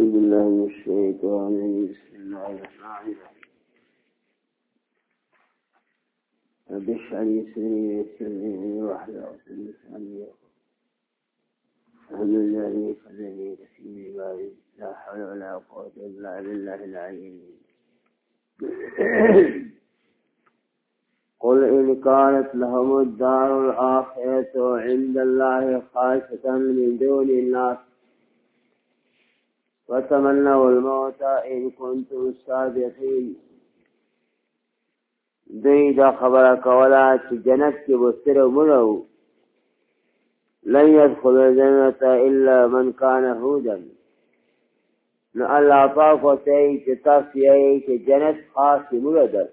أعوذ بالله من الشيطان الرجيم بسم الله الرحمن الرحيم رب اشرح لي صدري ويسر لي أمري واحلل عقدة من لساني يفقهوا الحمد لله الذي خلاني كثير عبادي لا حول ولا قوة إلا بالله العلي العظيم قل إن كانت لهم الدار الآخرة عند الله خالصة من دون الناس وتمنوا الموت إن كنتم صادقين. دوی دا خبره کوله چې جنت کې به صرف مړه لن يدخل الجنة إلا من كان هودا. نو الله پاک ورته وایي چې تاسو یې چې جنت خاص مړه ده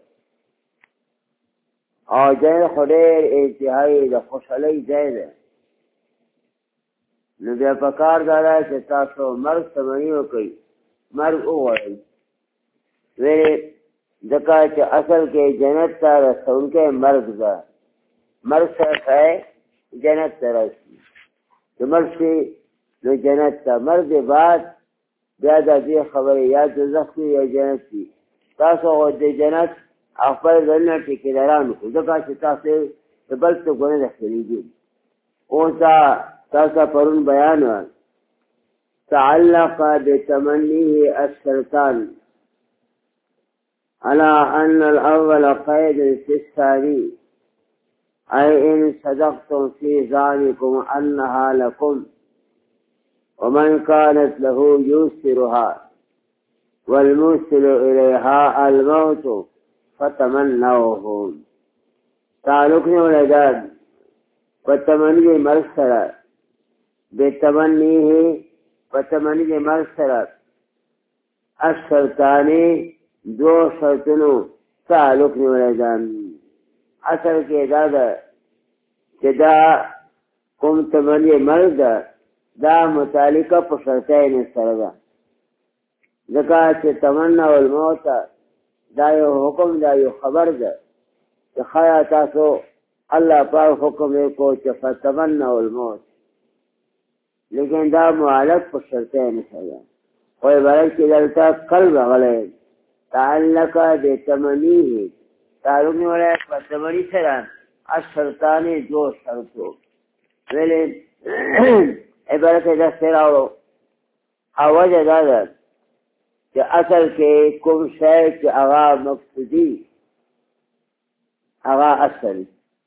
او جنت خو ډېر انتهایي د خوشحالۍ ځای ده. نو بیا پکار دا ده چې تاسو مرګ تمني وکړئ، مرګ وغواړئ. ویلې ځکه چې اصل کې جنت ته رسونکی مرګ ده. مرګ سره سړی جنت ته رسي، چې مرګ شي نو جنت ته. مرګ بعد بیا د دې خبرې یا دوزخ وي یا جنت وي. تاسو د جنت خپل ځانونه ټیکېداران وکړئ، ځکه چې تاسو د بل څه ګونه دخلېږي. اوس تاسو پرون بیان تعلق بتمنيه الشرطان على أن الأول قيد في الثاني، أي إن صدقتم في ذلكم أنها لكم ومن كانت له يوسرها والموصل إليها الموت فتمنوه. تعلق ولدان فتمني مرسرة بتمنيه فتمني مرسرة الشرطاني دو شرطنو تعلق ولدان. اصل کې دا ده چې دا کوم تمني مرد دا متعلقه په شرطین سره ده. ځکه چې تمنا والموت دا یو حکم، دا یو خبر ده چې خیا تاسو الله پاک حکم یې کو چې فتمنا والموت، لیکن دا معلق په شرطین سره ده. خو عبارت کې دلته قلب غلی تعلق بتمنيه تعلق نیولی فتمنی سره الشرطانی دو شرطو. ویلی عبارت دسته راوڑو وجه دا ده چې اصل کې کوم شی چې هغه مقصودي هغه اصل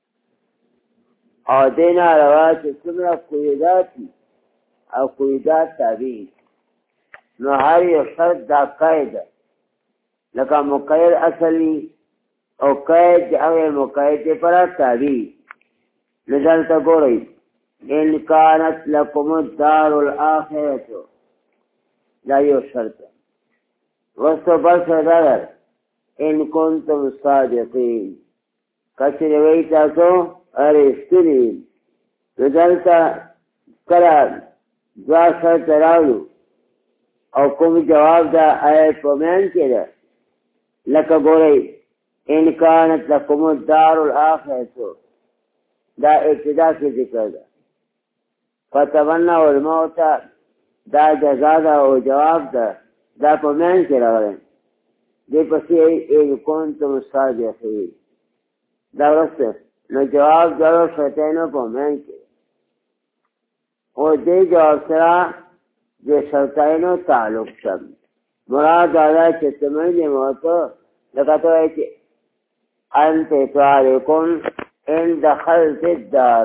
او دینا روا چې څومره قیداتی او قیدات تابع، نو هر یو شرط دا قاعده لکه مقید اصلی او قید هغه مقید پر تابع. نظر ګورئ ان كانت لكم الدار الاخره دا یو شرط. وستو بل سردار ان کنتم صادقین کچری وی تاسو ارشتنی. نظرتا کرا دوا شرط راولو او کوم جواب دا آیت پومین کې ده. لکه ګورئ ان كانت لكم الدار الاخره دا ابتدا کې ذکر ده. فتمنوا الموت دا جزا ده او جواب ده، دا په مین کې راغلی. دې پسې ان کنتم صادقین دا ورسته نو جواب جواب شرطینو په مین کې. او دې جواب سره د شرطینو تعلق شم. مراد دا چې تمنی موت لکه ته وایي چې انت طالقون ان دخلت الدار.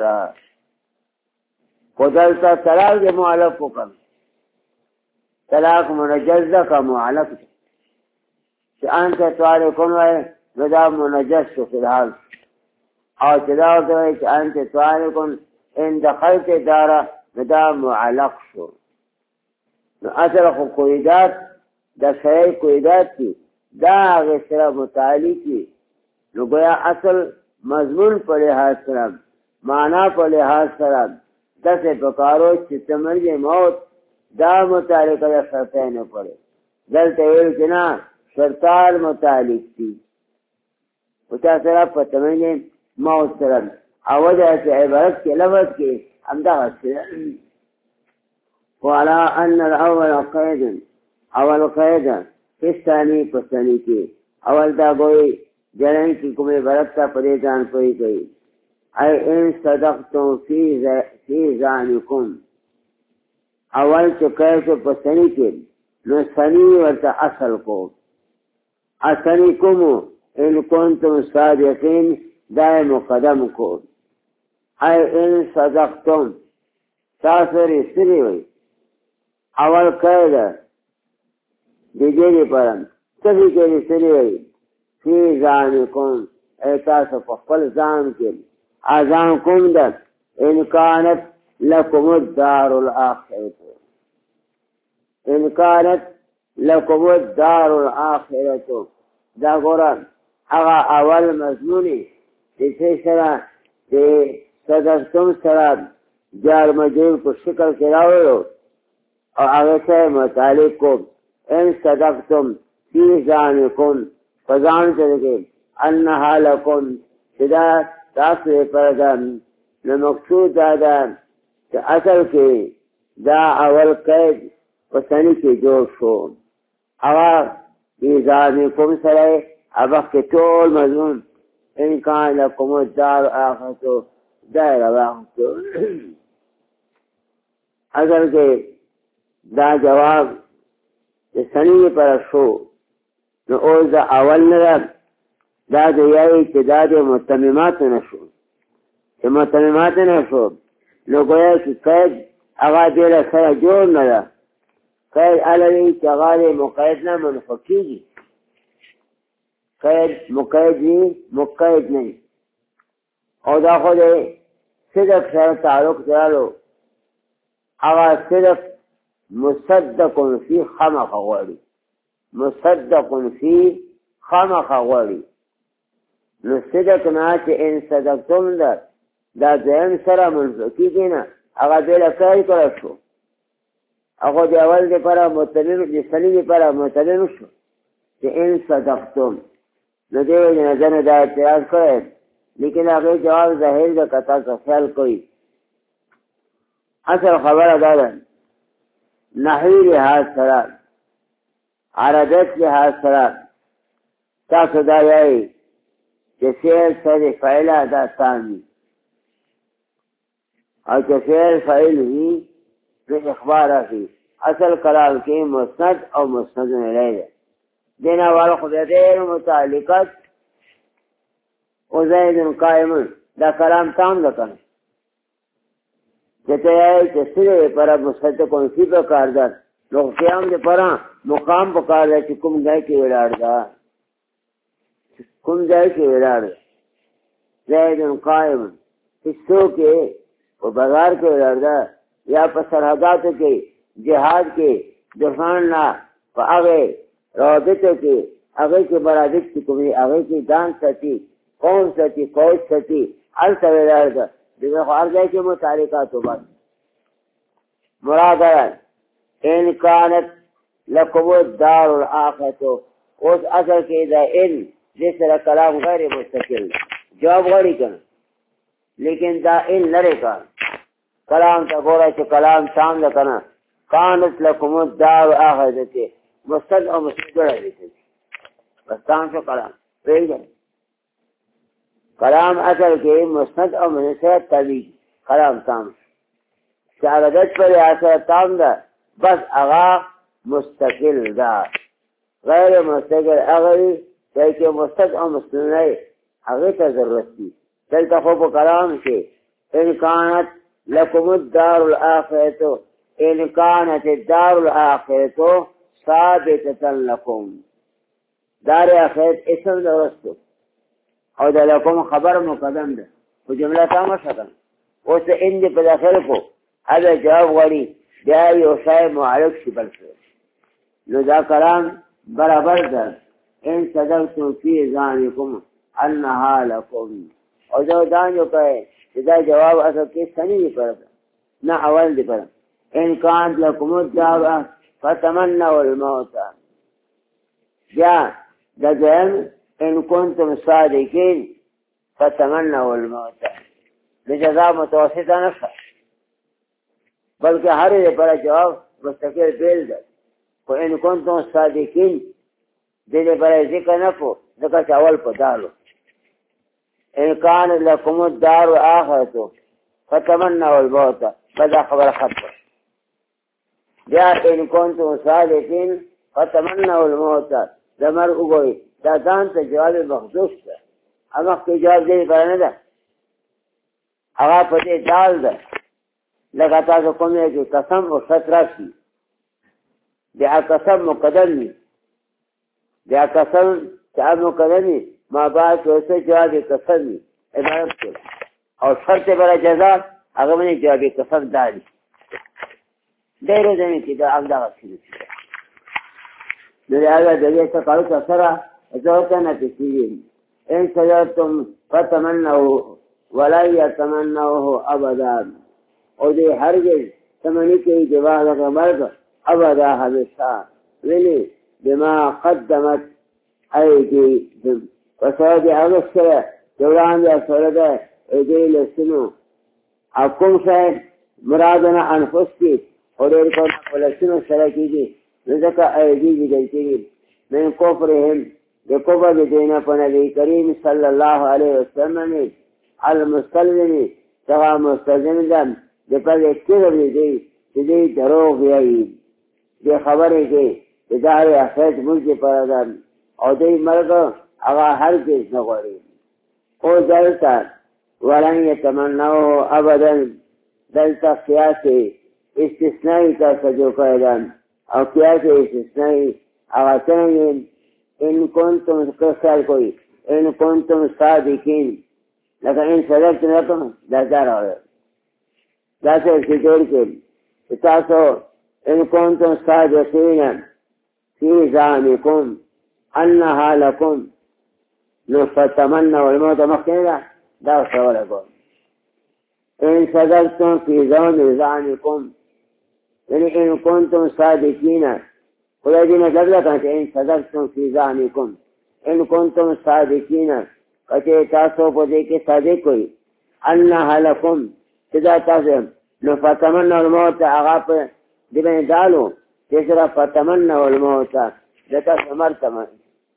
قدلتا طلاق دے معلق کو کم، طلاق منجز دا کا معلق دے کہ انت طالقون وائے ندا منجز شو فی الحال. او طلاق دے کہ انت طالقون ان دخلت الدار ندا معلق شو. نو اصل خو قیدات دا شرعی قیدات کی دا غسر متعلق کی. نو گویا اصل مضمون پر لحاظ سرم معنی پر لحاظ سرم دسے پکارو چې تمنی موت دا متعلق دا شرطین پڑے. دلتا ویل کنا شرطان متعلق تی پچا سرم پا تمنی موت سرم. وجہ سے عبارت کے لفظ کے امدہ حسن وعلا ان الاول قید اول قیده کستانی پستانی کی اول دا گوئی جلن کی کمی برکتا پریدان کوئی گئی ای ان صدقتم فی زانکم اول چکے سے پستانی کی نو سنی ورطا اصل کو اصلی کمو ان کنتم صادقین دائے مقدم کو ای ان صدقتم تاثری سری ہوئی اول قیده دیجیری پرم تبھی کے لیے سری ہوئی فی زانکم ایتاس فقل زان کے آزان کم در انکانت لکم الدار الاخرت انکانت لکم الدار الاخرت دا گورن اغا اول مضمونی جیسے سرا صدقتم سرا جار مجرور کو شکل کراؤ اور آگے سے متعلق کو ان صدقتم فی زانکم فزان چلے انہا لکم صدا تاثر پردن نمقصود دادن کہ اصل کے دا اول قید پسنی کے جوڑ شو اگر فی زانکم سرے ابق کے طول مضمون انکان لکم الدار آخرتو دائر واقعتو اصل کے دا جواب سنی پر شو نو اوز دا اول نرد دا دیائی چه دا دی متممات نشو چه متممات نشو نو گویا که قید اغا دیل سر جور ندا قید علوی چه اغا دی مقید نا منفقی دی قید مقید نی مقید نی او دا خود صدق سر تعلق درالو اغا صدق مصدق فی خمخ غوری مصدق فی خمخ غوری نو صدق نا چه ان صدقتم دا دیم سر منفقی دینا اگا دیل کاری کرشو اگا دی اول دی پرا متمم دی سلی دی پرا متمم شو چه ان صدقتم نو دیو دی نظر دا اعتراض کرد لیکن اگر جواب ظاہر دا قطع کا خیال کوئی اصل خبر دادن نحوی لحاظ سرات عربت لحاظ سرات تاسو دا یای چې فعل سره فعل دا ثاني او چې فعل فعل وي د اخبار راځي اصل کلام کې مسند او مسند الیه دینا والا خو دې متعلقات او زید قائم دا کلام تام لکنه جتے آئے کہ سرے پر مصدق انسی پر کاردار لوگ قیام دے پرا مقام پر کاردار چی کم جائے کی ویڑار دا کم جائے کی ویڑار دا زید قائم حصوں کے و بازار کے ویڑار دا یا پر سرحدات کے جہاد کے دفاننا پر آگے روابط کے آگے کے برادت کی کمی آگے کی دان ستی قوم ستی فوج ستی علتا ویڑار دا دیگر خوار جائے کے متعلقاتو بات مراد ہے ان کانت لکم الدار الاخرتو اس اثر کے دا ان جس طرح کلام غیر مستقل جواب غری کرنا لیکن دا ان لرے کا کلام تا گورا چھ کلام شام لکنا کانت لکم الدار الاخرتو مستد اور مستقل ہے بس تام سے کلام رہی جائے کلام اصل کے مسند اور منصر طبیعی کلام تام شعردت پر اثر تام دا بس اغا مستقل دا غیر مستقل اغوی کہ مستد اور مستند اغی تا ضرورت کی چلتا خوب کلام کے انکانت لکم الدار الاخرتو انکانت الدار الاخرتو ثابتتا لکم دار آخرت اسم درستو او دا لکم خبر مقدم ده و جمله تامه شکن اوس ان دی په داخل کو هذا جواب غړي بیا یو شای معلق شي بل نو دا کلام برابر ده ان صدقتم فی ذانکم انها لکم او دا یو کوي دا جواب اصل کې سنی دی پر نه اول دی پر ان کان لکم الدار فتمنوا الموت یا دا ځین ان کنتم صادقین فتمنوا الموت لجزاء متوسطہ نفس بلکہ ہر پر جواب مستقل بیل ده خو ان کنتم صادقین دې پر ذکر نه کو ځکه چې اول په دالو ان کان لکم الدار اخرته فتمنوا الموت بدا خبر ختم بیا ان کنتم صادقین فتمنوا الموت دمر وګوي دا ځان ته جواب مخصوص ده هغه کې جواب دې پر نه ده هغه په دې دال ده لکه تاسو کومه کې قسم او ست راشي بیا قسم مقدم وي بیا قسم چې مقدم وي ما بعد وسه جواب قسم وي عبارت کړه او شرط بر جزاء هغه باندې جواب قسم داري ډېر ځنې چې دا هغه غوښتل دي هغه دغه څه کارو سره ځوته نه کیږي ان سجدتم فتمنوا ولا يتمنوه ابدا او دې هرګز تمنې کې جواب هغه ابدا همیشه ویلي بما قدمت ايديهم وسادي هغه سره جوړان یا سره ده دې لسنو حکم شاید مرادنا انفس کی اور ډېر په لسنو سره کېږي ځکه ايدي دې کېږي من کفرهم د کفر د دینه په نبی کریم صلی الله علیه وسلم المسلم څنګه مستلزم ده د په کې دی چې دې دروغ وایي دې خبرې کې چې دا اخرت ملک پر ده او دې مرګ هغه هرگز نه غواړي او دلته ولن يتمنوه ابدا دلته قیاس استثنائی تاسو جو کړل او قیاس استثنائی هغه څنګه ان کنتم کسر کوئی ان کنتم صادقین لکه ان صدقت نکم دا راوړل دا څه جوړ کړي تاسو ان کنتم صادقین فی زعمکم انها لکم فتمنوا الموت مخکې دا سوال کوم ان صدقتم فی زعمکم یعنی ان کنتم صادقین خدای دې نه بدل کړي ان صدقتم فی زعمکم ان کنتم صادقین کته تاسو په دې کې صادق کوي انها لکم صدا تاسو نو فتمنوا الموت هغه په دې باندې دالو چې سره فتمنوا الموت دته سمرتم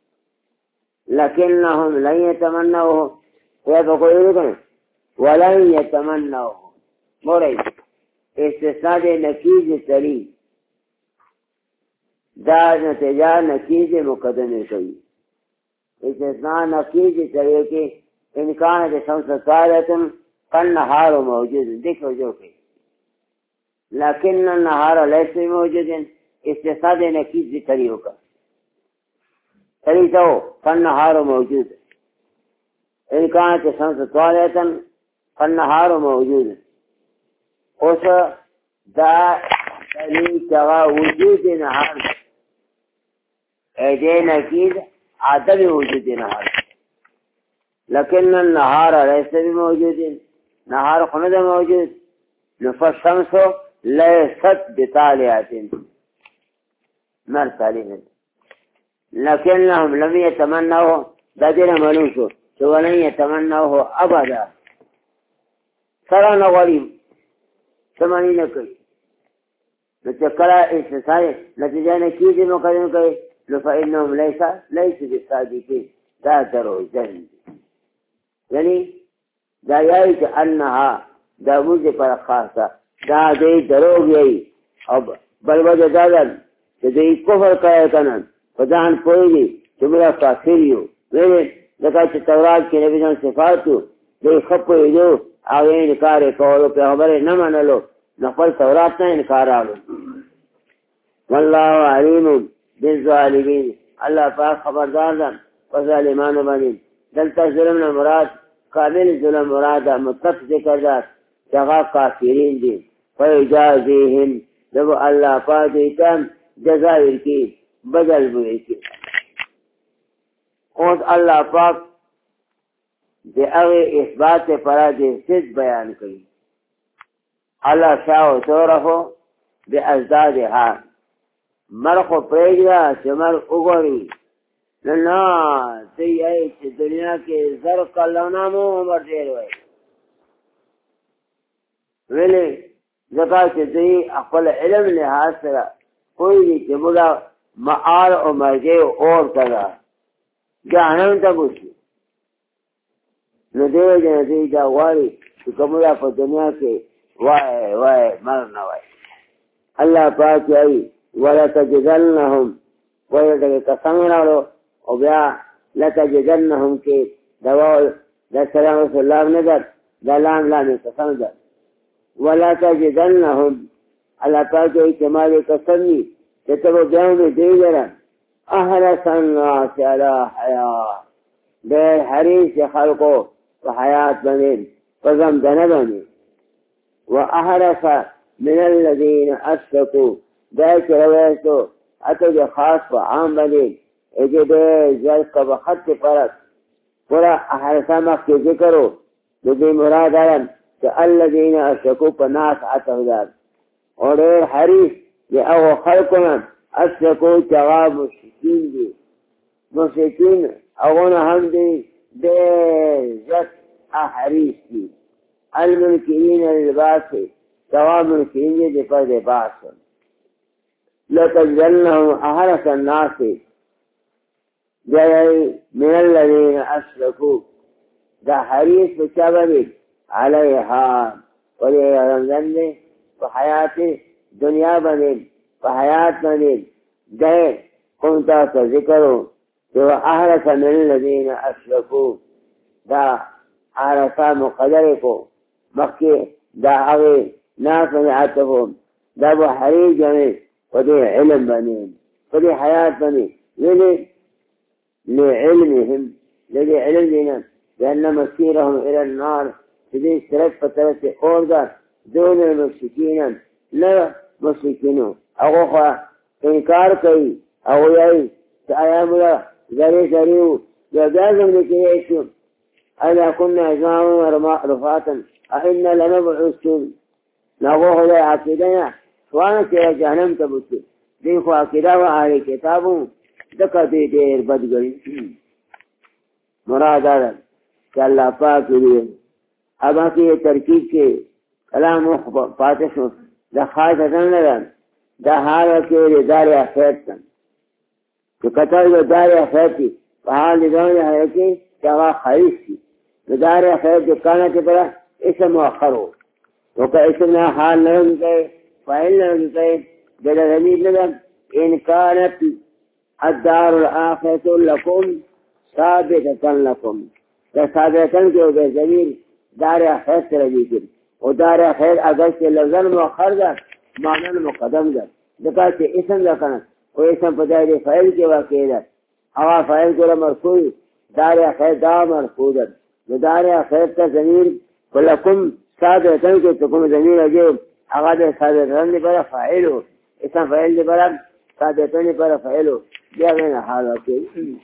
لكنهم لن يتمنوه ويقولون ولن يتمنوه مريد استثناء نکیز تلی دا نتیجہ نکیز مقدمه کوي استثناء نکیز تلی کې امکان د شمس طالعه فالنهار موجود ذکر جو کوي لكن النهار ليس موجود استثناء نکیز تلی ہوگا تلی تو فالنهار موجود ان كانت الشمس طالعه فالنهار موجود اوس دا تلی کوا وجود نهار اجه نکید عدم وجود نهار لكن النهار ليس بموجود نهار خند موجود فالشمس ليست بطالعه مرسالين لكنهم لم يتمنوه بدل ملوشو ولن يتمنوه ابدا سره نغریم سمانی نکوي نتکلا استثناء نتیجه نکیږي مقدم کوي فإنهم ليس بالصادقين دا درو جن یعنی دا یای چې انها دا موږ پر خاصه دا دې درو وی او بل وجه دا چې دې کفر کوي کنه فدان پوری چې موږ کافر یو ویل لکه چې تورات کې نبی جان صفاتو دې خپو یو هغه انکار کولو پیغمبر نه منلو نقل تورات نه انکار آلو والله علیم بالظالمین الله پاک خبردار ده و ظالمانو باندې دلته ظلم نه مراد کامل ظلم مراد مطلق ذکر ده هغه کافرین دي فیجازیهم دغه الله پاک دې جزا ورکړي بدل ورکړي اوس الله پاک د هغه اثبات پر دې څه بیان کړي الله شاو تعرفو بازدادها مرخو پریږده چې مر وګوري نه ته یې چې دنیا کې زر کلونه مو عمر ډېر وای ویلې ځکه چې دوی خپل علم لحاظ سره کوئی دی چې موږ معال او مرجع اور کړه جهنم ته بوشي نو دیو جنتی دا غواړي چې کومه په دنیا کې وای مر نه وای الله پاک یې ولا تجدلنهم ويدك قسمنا او بیا لتجدنهم کې دوا د سلام رسول الله نظر دلان لا قسم ده ولا تجدنهم الله پاک یې کمال قسمی تتبو جامع دیگرا احرس الناس على حیاة دیر حریص خلقو وحیات بنید فضم دنبنید واحرس من الذين اشركوا ذلك روایتو اتو جو خاص و عام بنید اجے دیر جلق بخط پرت پورا احرسا مخی ذکرو دی مراد آرم کہ الذين اشركوا پناس عطف دار اور دیر حریص یہ او خلقنا اشرکو جواب مشرکین دی مشرکین اونا ہم دی زت احریس دی المنکرین للباس جواب منکرین دی پر لباس لتجدلنهم احرس الناس جائی من الذین اشرکو دا حریس بچابنی علیہا ولی رمضان دی وحیات دنیا بنید فحیات بنید دے کنتا کا ذکرو جو احرس من الذین اشرکو دا احرسا مقدر کو مکی دا اغی نافن عطفون دا بو حریج بنید ودی علم بنید ودی حیات بنید لعلمهم لدي علم دینا لأن مسيرهم إلى النار تدي سرق فترة أورغا دون المشركين لا مشركين اغوخا انکار کئی اغویائی سآیام اللہ ذری سریو جازم لکی ایشو اذا كنا عظاما رفاتا احنا لنبعثون نغوخ لے عقیدنا سوانا کیا جہنم تبسو دیکھو عقیدہ و آلی کتابوں دکا دی دیر بدگری مراد آدم کہ اللہ پاک لیے اب آکی یہ ترکیب کے کلام پاتش دا خواهد ازن لدن دا حالا که داری اخیرت کن که قطر دا داری اخیرتی و حال دانی حیاتی که آقا خریص کی داری اخیرت دکانا که برا اسم مؤخر ہو تو که اسم نا حال لرم کئے فائل لرم کئے دل ضمیر لدن ان کانت الدار الاخرت لکم ثابتتن لکم دا ثابتتن که بے ضمیر داری اخیرت رجی کر و دار خیر اگر سے لفظاً مؤخر دا معنی مقدم دا دکا سے اسم دا کنا و اسم پدائی فائل کے واقعی دا اوا فائل کو مرفوع دار خیر دا مرفوع دا دار خیر تا ضمیر کلکم صادرتن کے تکم ضمیر اجو اغا دا صادرتن دی برا فائل ہو اسم فائل دی برا صادرتن دی برا فائل ہو دیا غیر حال واقعی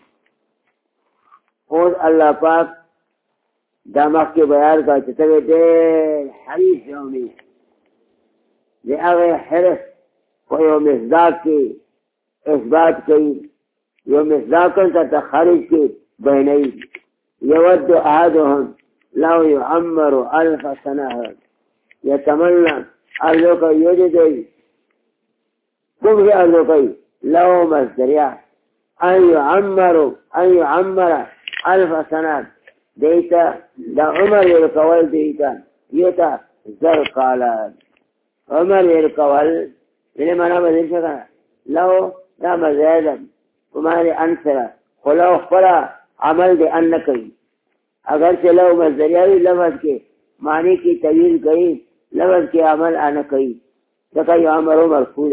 اور اللہ پاک داماغ کے بیان کا چتوے دیر حریف یومی لے اغی حرف کو یو مصداق کی اثبات کی یو مصداقن تا تخارج کی بینئی یود احدهم لو يعمر الف سنہ یتمنى ارزو کا یوجدی کم ہی ارزو کی لو مصدریہ ان يعمر الف سنہ دیتا دا عمر يرکول دیتا یتا زر قالات عمر يرکول من منا بدل شکا لو دا مزیدن ومانی انسرا خلو خلا عمل دے انکی اگر سے لو مزدریاوی لفظ کے معنی کی طویل گئی لفظ کے عمل انکی لکا یعمر مرفوض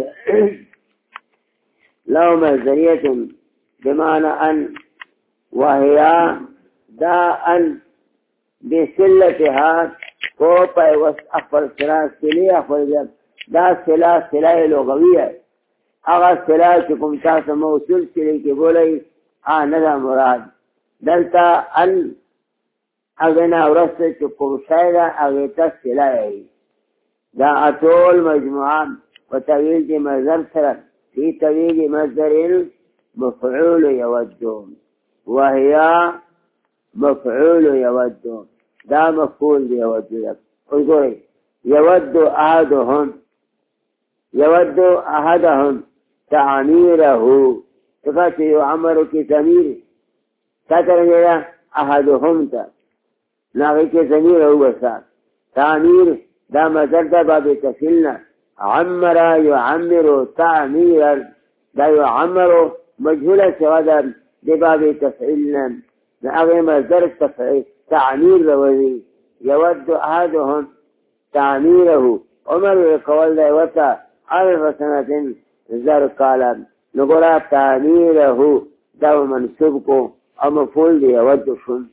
لو مزدریت بمعنى ان وهي دا ان بسلتها کو پای وس افضل سلا سلی افضل دا سلا لغویه اغا سلا چکم تاسو موصول سلی کی بولی ندا مراد دلتا ان اغنا ورست چکم شایده اغیتا سلا دا اطول مجموعان و طویل دی مصدر سرد فی طویل مصدر مفعول یودون وهي مفعول يود دا مفعول يود انظري يود أحدهم تعمیره تکا چه یعمرو کی ضمیر تا ترنگی دا احدهم تا ناغی کی ضمیر او بسا تعمیر دا مزر دا باب تفیلنا عمر یعمر تعمیرا دا یعمر مجهول سوا دا دی باب تفعیلنا دا اغی مزر تعمیر روزی یود احدهم تعمیره عمر قول دا وطا 1000 سنة زر کالا نگورا تعمیره دا منصوب کو او مفعول دی یود شن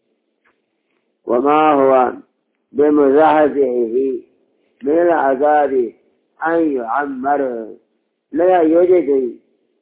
وما هو بمزحزحه من العذاب ان يعمر لا يوجد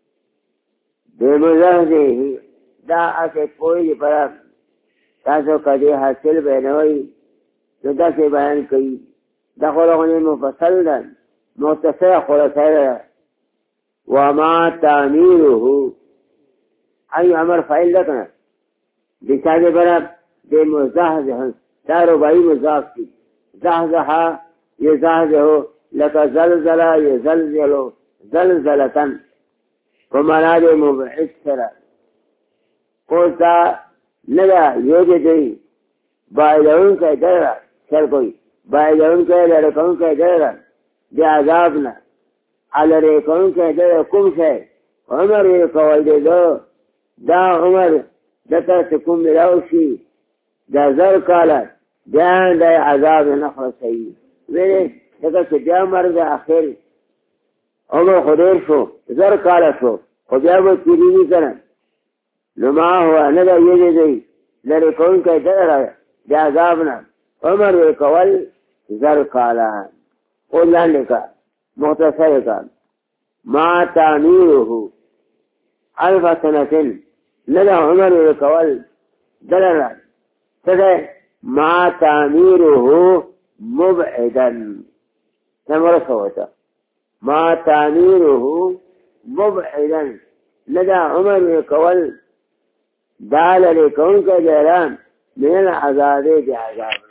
بمزحزحه دا اسے کوئی پر تاسو کدی حاصل بینوئی تو دا سے بیان کئی دا خلقنی مفصل دا مختصر خلاصہ وما تعمیره ان يعمر فعل لکنا بساجه براب دے مزحزح دا ربائی مضاف کی زحزحا یزحزحو لکا زلزلہ یزلزلو زلزلتن ومانا دے مبعث سرا قوتا ندا یوجدی بائلون کا درہ سر کوئی بائلون کا لرکون کا درہ دے عذابنا علریکون کا درہ کم سے عمر قول دے دو دا عمر دتا سکم ملاوشی دا زر کالا بیان دا عذاب نخل سیئی ویلے دتا سجا مرد آخر عمر خدیر شو زر کالا شو خدیابو تیرینی کنن نما ہوا ندا یہ دی لرے کون کا در دا عذابنا عمر قول زر کالا قولان لکا مختصر کا ما تعمیره 1000 سنة لدى عمر قول دلنا تدى ما تعميره مبعدا نمر صوتا ما تعميره مبعدا لدى عمر قول دال لكون كجيران من العذاب بعذاب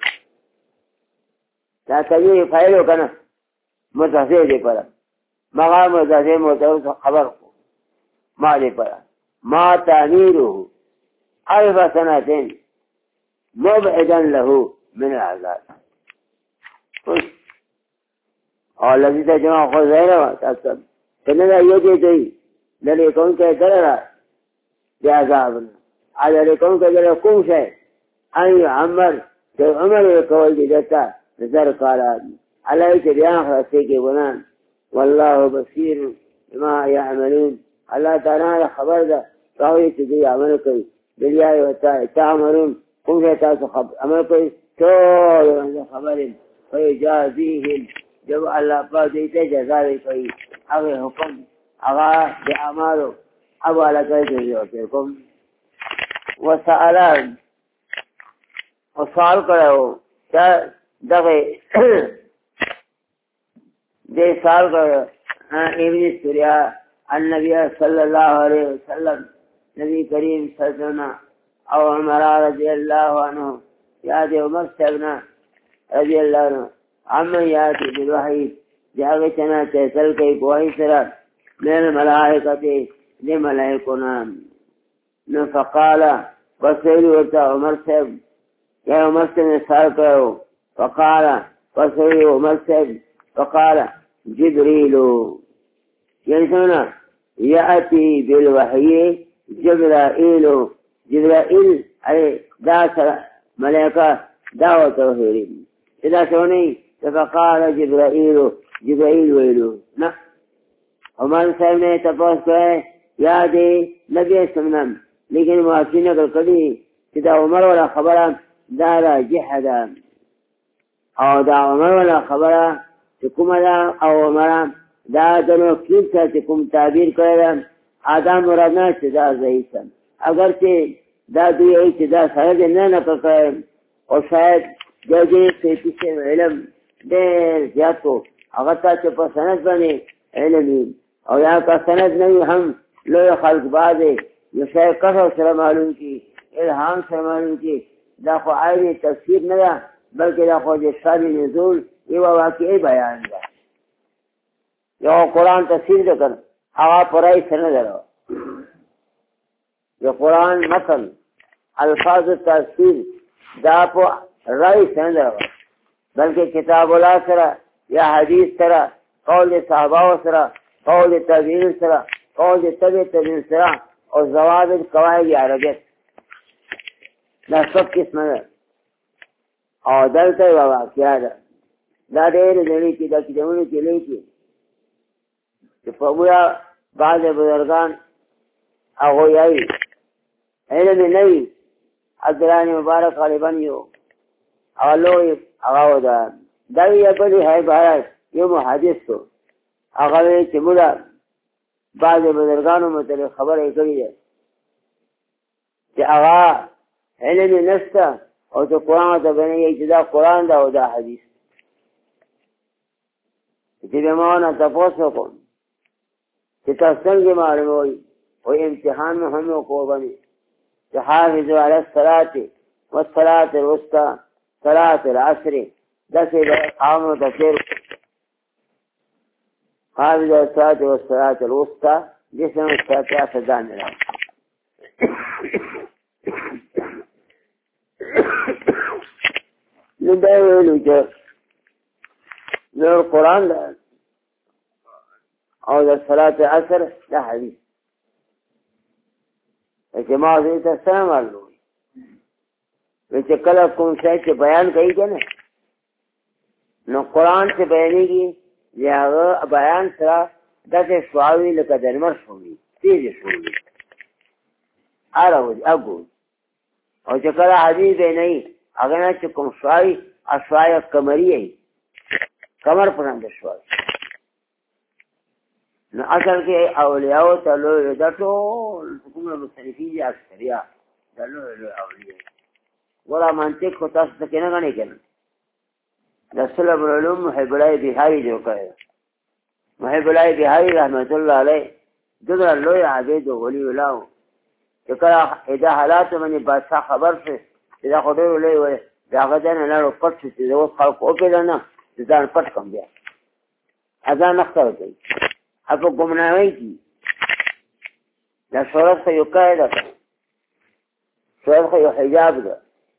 لا تجيه فعلو كنا متحسين دي پرا مقام متحسين متحسين خبر ما دي پرا ما تعميره 1000 سنة مبعدا له من العذاب اور الذي تجمع خزينه تكتب كننا يجي لليكون كدرا بعذابنا على ليكون كدرا كل شيء أن يعمر عمر يقول جدتا نزر قال على يتبعان خلصيك بنان والله بصير بما يعملون الله تعالى خبر ده فهو يتجي عملكي بالياء والتاء تعملون كل شيء تاسو عملكي كل خبر فيجازيهم جب اللہ پاک دیتے جزاوی کوئی اگر حکم اغا بے اعمالو اب والا کہتے ہیں حکم وسألان وسأل کرو کیا دغی دے سال کرو ابن سوریہ النبی صلی اللہ علیہ وسلم نبی کریم صلی اللہ علیہ وسلم او عمر رضی اللہ عنہ یاد عمر صاحبنا رضی اللہ عنہ عمن ياتي بالوحي جاءتنا تسل كي بوحي سرا من الملائكة لملائكنا فقال وسئلوا عمر سب يا عمر سب سالكه فقال وسئلوا عمر سب فقال جبريل ينسونا يأتي بالوحي جبرائيل جبرائيل أي دا ملائكة دعوة توحيد إذا سوني فقال جبرائيل ويلو نا عمر صاحب نے تپوس کرے یاد نبی سمنم لیکن معافی نکل کری کہ عمر والا خبرہ دارا جحدا او دا عمر والا خبرہ چکم دا او عمر دا دنو کیب تا چکم تعبیر کرے آدم مرادنا چدا زیسن اگرچہ دا دوی ای چدا سرد نہ نکل کرے اور شاید جوجی پیتی سے علم دیر زیاد کو اغتا چپا سند بنے علمی اور یہاں کا سند نہیں ہم لوگ خلق بازے جو شاید قصر سر معلوم کی الہام سر معلوم کی داخو آئینی تفسیر ندا بلکہ داخو جسادی نزول یہ واقعی بیان دا یہ قرآن تفسیر دکر هغه پرای سره درو د قرآن متن الفاظ تفسیر دا په رای سره درو بلکې کتاب الله سره یا حدیث سره قول صحابه سره قول تابعین سره قول تبع تابعین سره او ضوابط قواعد عربیت دا سب قسمه ده او دلته یوه واقعه ده دا ډېرې نړۍ کې دا کتابونو کې لیکي چې په بویا بعض بزرګان هغوی یایي علم نه وي عبدالله مبارک غالبا یو هغه لوی هغه ده دا یې بلې حیبایت یو محدث و هغه وایي چې موږ بعض بزرګانو متعلق خبره کړې ده چې هغه علم یې نشته او چې قرآن ته بنوي چې دا قرآن ده او دا حدیث چې به ما نه تپوس وکړم چې تاسو څنګه معلوموي او امتحان مو هم وکړو چې حافظوا علی الصلاة والصلاة الوسطى صلاة العصر داسې به قومو ته تېر حافظوا علی الصلاة والصلاة الوسطى دې سمه شاته ځان نه نو دا ویلو چې نو قرآن ده او د صلاة عصر دا حدیث چې ما دې ته څه معلوم وي چې کله کوم شی چې بیان کوي که نه نو قرآن چې بیانېږي د هغه بیان سره داسې شعا وي لکه د لمر شو وي تېزې شو وي اړه اګو او چې کله حدیث بیانوي هغه نه چې کوم شعا وي شعا قمري وي کمر پرنده شعا نو اصل کې اولیاء ته لوی دا ټول کومه مصنفین دي اکثریه دا لوی اولیاء ورا منطق کو تاسو ته نه غني کنه د سلب العلوم محب الله بهاري جو کړه محب الله بهاري رحمت الله علیه دغه لوی عابد او ولی الله چې کله اذا حالات باندې بادشاہ خبر شي دا خو ډېر لوی وي دا غدان نه پټ شي چې اوس خلق او کېدل نه ځان پټ کم بیا اذان نختار کوي اپا گمناوی کی دا شورت خیو قاعده شورت خیو حجاب دا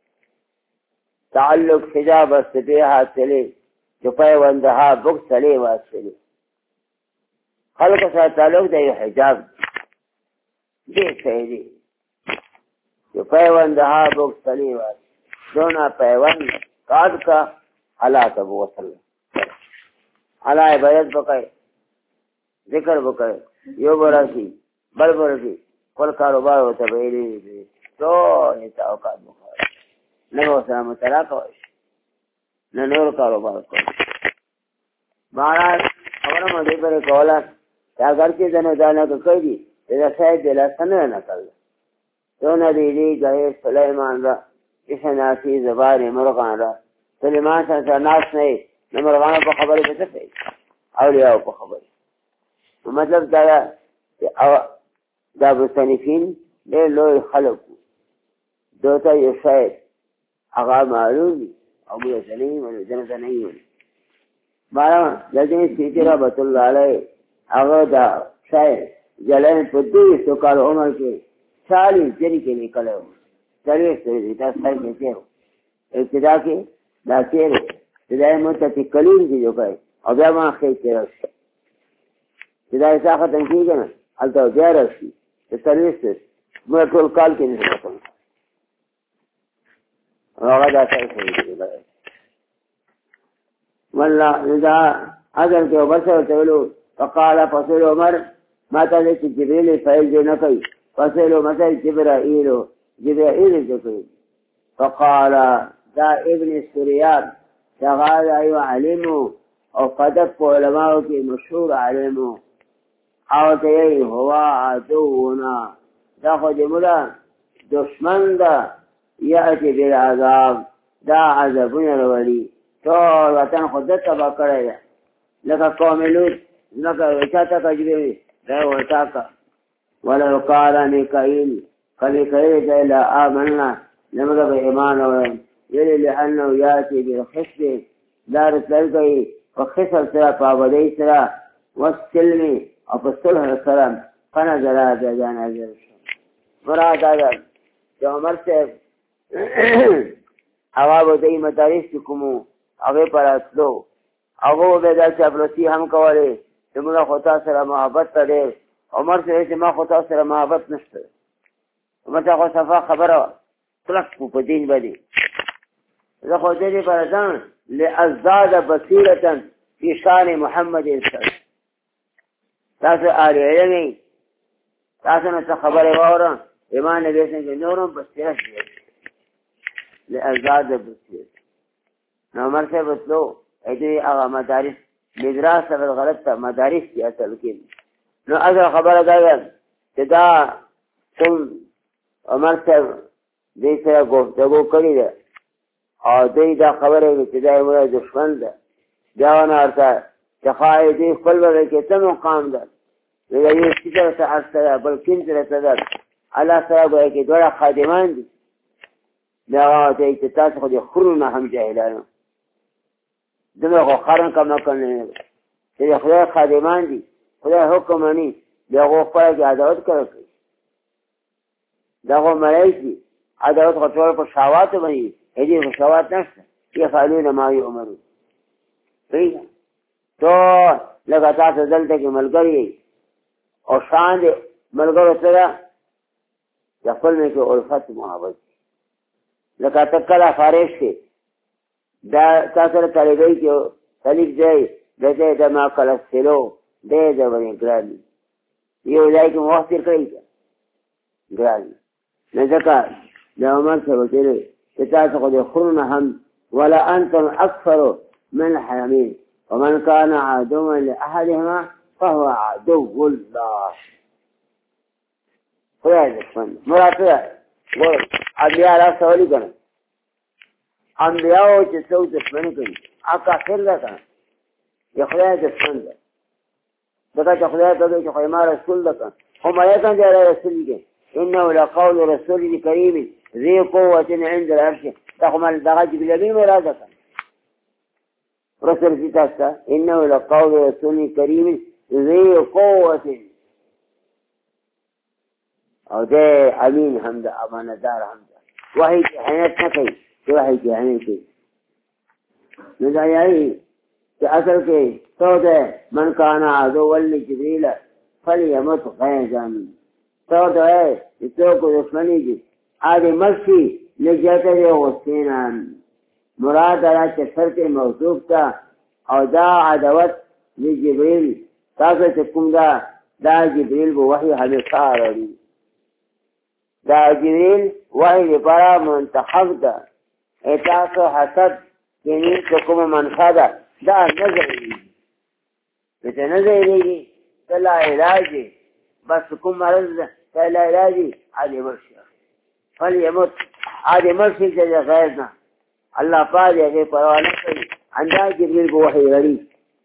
تعلق حجاب استبیحات سلی چپای وندها بک سلی واسلی خلق سا تعلق دا یو حجاب دیکھ سیدی چپای وندها بک سلی واسلی دونا پیوند قاد کا علا تبو وصل علا عبادت بقای ذکر وکړي یو براسي بل براسي خپل کاروبار وته ویلي ټول هیڅ اوقات مخه نه وسه مترا کوي نه نور کاروبار کوي بارا خبره مې پر کوله دا اگر چې دنه دانه کوي دا شاید د لاسنه نه کړل ته نه دی غي سليمان را اسناسي زبان مرغان را سليمان څنګه ناس نه مرغان په خبره پته کوي اولیاء په خبره مطلب دا دا مصنفین ډېر لوی خلک دوته یو شاید هغه معلوم وي او موږ ته نه وي ځنه نه وي بارا د دې سیدی رحمت الله علیه هغه دا شاید جلال په دې څو کال عمر کې 40 جری کې نکلو 40 دې تاسو څنګه کېو ابتدا کې دا کېره دا متکلم دي جو کوي او بیا ما خې کېږي چې دا یې څاخه تنګي کنه الته بیا راشي د سرویس مې ټول کال کې نه کوم هغه دا څه کوي والله اذا اگر کې وبسو ته فقال فصل عمر ما ته چې جبريل فایل دې نه کوي فصل مثلا جبرائيل دې کوي فقال دا ابن سريان شغال ايو علمو او قدق علماء کې مشهور علمو او ته هو عدونا دا خو دې مولا دشمن دا یاتی بالعذاب دا عذابونه وروړي ټول وطن خو د تبا کړی ده لکه قوم لوط لکه چاته کجوي دا ورتا کا ولو قال میکائیل کله کله لا آمنا لمغه به ایمان اور یلی لانه یاتی بالخشب دار تلګي او خسر سره پابدی سره والسلم او په صلح سره فنزل بیا نازل شو. مراد دا چې عمر صاحب هغه به دی مدارس چې کومو هغې پر راتلو هغه به دا چاپلوسي هم کولې چې موږ خو تا سره محبت ته ډېر. عمر صاحب چې ما خو تا سره محبت نشته، عمر ته خو صفا خبره وه کلک په دین باندې. زه خو دې لپاره ځم لازداد بصیرة فی شان محمد صلی. تاسو اهل علم یې، تاسو نه څه خبرې واورم ایمان نبی صلی الله نورم بصیرت دی لازداد بصیرة. نو عمر صاحب تلو دې هغه مدارس مدراس غلط ته مدارس دي اصل کې. نو اصل خبره دا ده چې دا کوم عمر صاحب دې سره گفتگو کړې ده او دوی دا خبره چې دا یو دشمن ده بیا ونه ورته چې ښایي دې خپل وړ کې څه مقام ده یو شي سره اثر بل کین سره ده الله سره ګویا کې دوه خادمان دي. دا ته چې تاسو خو دې خورونه هم جاهلانو دغه خو خارن کم نه کړي چې خدای خادمان دي خدای حکم مني بیا خو خپل کې عدالت کوي. دا خو ملایکی عدالت خو ټول په شهوات باندې هدي په شهوات نشته یفعلون ما یؤمرون. صحیح تو لکه تاسو دلته کې ملګری او شان دې ملګرو سره د خپل نه کې الفت محبت لکه تکلا فارش کې دا تاسو سره طالبای کې طالب دی دغه د ما کله سلو دې د باندې ګرانی یو ځای کې وخت تیر کړی ګرانی نه ځکه د عمر سره وکړي چې تاسو خو دې خورونه هم ولا انتم اکثر من الحرمين ومن كان عدوا لاحدهما فهو عدو الله. خدای دشمن مراد ګور انبیاء را سوالي کنه انبیاء چې څو دشمن کوي اکا خیر ده کنه یا خدای دشمن ده دغه چې خدای ته چې خو ما رسول ده کنه هم ملائکه دې رسول دي انه لقول رسول کریم ذي قوة عند العرش. تخمل دغه جبريل مراد ده رسول في تاسا انه لقول رسول كريم ذي قوة او ده امين حمد امانه دار حمد وحي حنيت نکي وحي حنيت ندایي چې اصل کې تو ده من كان عدو لجبريل فليمت غيظا. تو ده چې کو دشمنی دي آدھے مرسی لجتر غسینان مراد را چسرت موصوف تا او دا عدوت لجبریل تاسو چکم دا جبریل بو وحی حمیسا رڑی دا جبریل وحی لپارا منتخب دا اتاسو حسد کنی چکم منفا دا نظر لی بیتا نظر لی تلا علاجی بس کم مرض تلا علاجی علی مرشی فلیمت آدھے مرشی سے غیرنا اللہ پاک یہ پرواہ نہ کری انداز جبریل کو وحی غری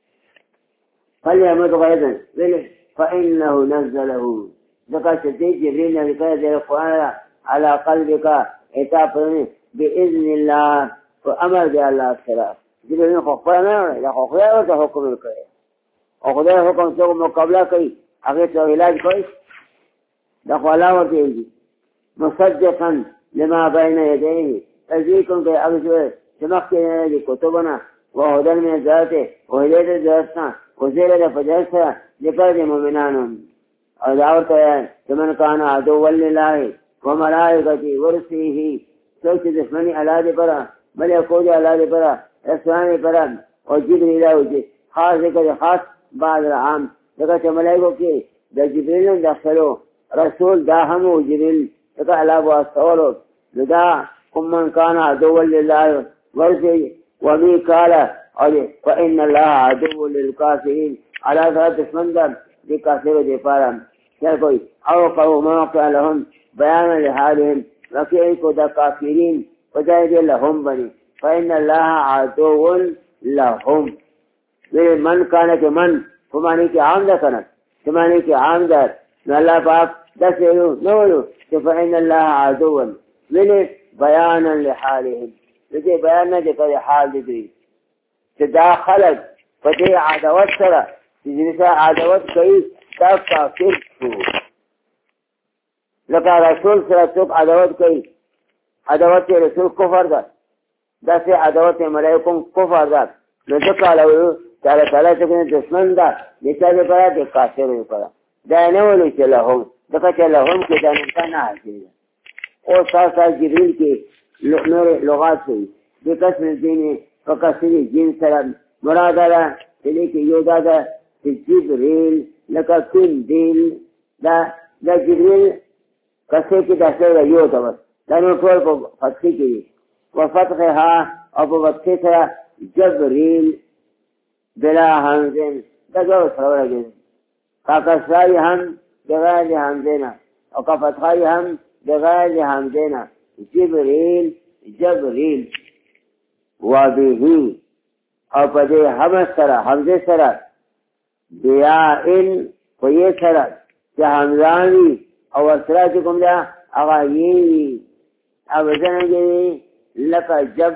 فلیمت غیرنا فإنه نزله ذکر چلتے جبریل نے ذکر دے قرآن على قلبك اتا پرنے بإذن اللہ تو امر دے اللہ سرا جبریل نے خوخبر نہ ہوئے یا خوخبر ہوتا حکم کرے اور خدا حکم سے مقابلہ کری اگر تو علاج کوئی دخوالا ہوتے ہیں مصدقا لما بين يديه تزيكم في أبسوه تمخي لدي كتبنا وهدى من ذاته وهدى ذاتنا وزيلة فجلسة لقرد مؤمنان ودعوت كمن كان عدوا لله وملائكته ورسله سوچ دشمني على ذي برا بل يقول على ذي برا اسواني برا وجبريل وجه خاص ذكر خاص بعد العام ذكر ملائكه كي دا جبريل دخلوا رسول داهم وجبريل ذكر على ابو الصور لدا من كان عدوا لله ورسله وميكال فإن الله عدو للكافرين على ذات دشمن دي كافر دي پارم کوئی اوقعوا موقع لهم بیان لحالهم وكيف دا كافرين وجاهد لهم بني فإن الله عدو لهم من كانت من فمانی کی عام دا کنت فمانی کی عام دا اللہ پاک دسلو نولو فإن الله عدو ولی بیانا لحالهم لدي بیانا دي پر حال دي دا خلق فدي عدوات سرا جنسا عدوات كي دا کافر شو لکه رسول سره څوک عداوت کوي عداوت رسول کفر ده داسې عداوت ملایکو کفر ده نو ځکه الله تعالی څنګه دشمن ده د چا لپاره د کافر لپاره دا نه ولي چې لهم ځکه چې لهم کې دا نه حاصل ده او ساسا جبریل کې نور لغات کوي د کسر دین په کسر جن سره مراد ده چې کې یو دا ده چې جبریل لکه کون دیل دا جبریل کسر کې داسې یو ده دا نو ټول په فتح کې وفتحها او په فتح سره جبریل بلا همزن دا جو سره راځي کا کسرای هم بغیر همزنا او کا فتحای هم بغیر همزنا جبریل جبریل وبه او په دې حمزه سره بیاءن په یې سره چې حمزانی او سره چې کوم دا هغه یې او څنګه لکه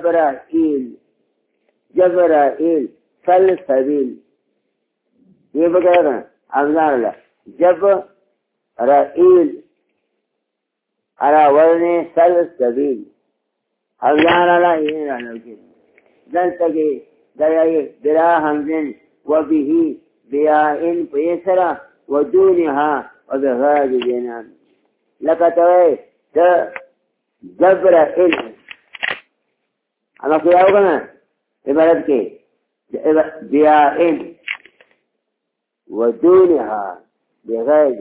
جبرائیل سلسبیل یہ بغیر حمزان اللہ جبرائیل على وزن سلسبیل حمزان اللہ یہ رہنا کی دلتگی دلائی بلا حمزن وبه بیائن پیسرا ودونها وبغاج جنان لکتوئے جبرائیل اما کیا ہوگا نا عبارت کے بیائن ودونها بغاج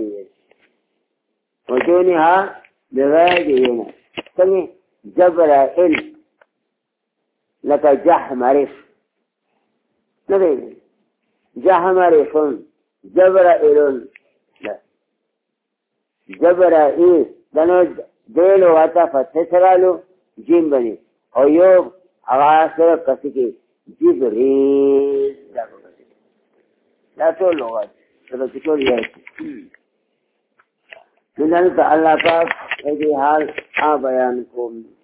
ودونها بغاج جنان سمي جبرائیل لکا جحمرف نبی جحمرفن جبرائیلن جبرائیل دنو دیلو واتا فتح سرالو جیم بنی او یو اغاسر کسی کی جبریل لا تو لغت تو چکو لیاتی من تا اللہ پاک ایدی حال بیان کو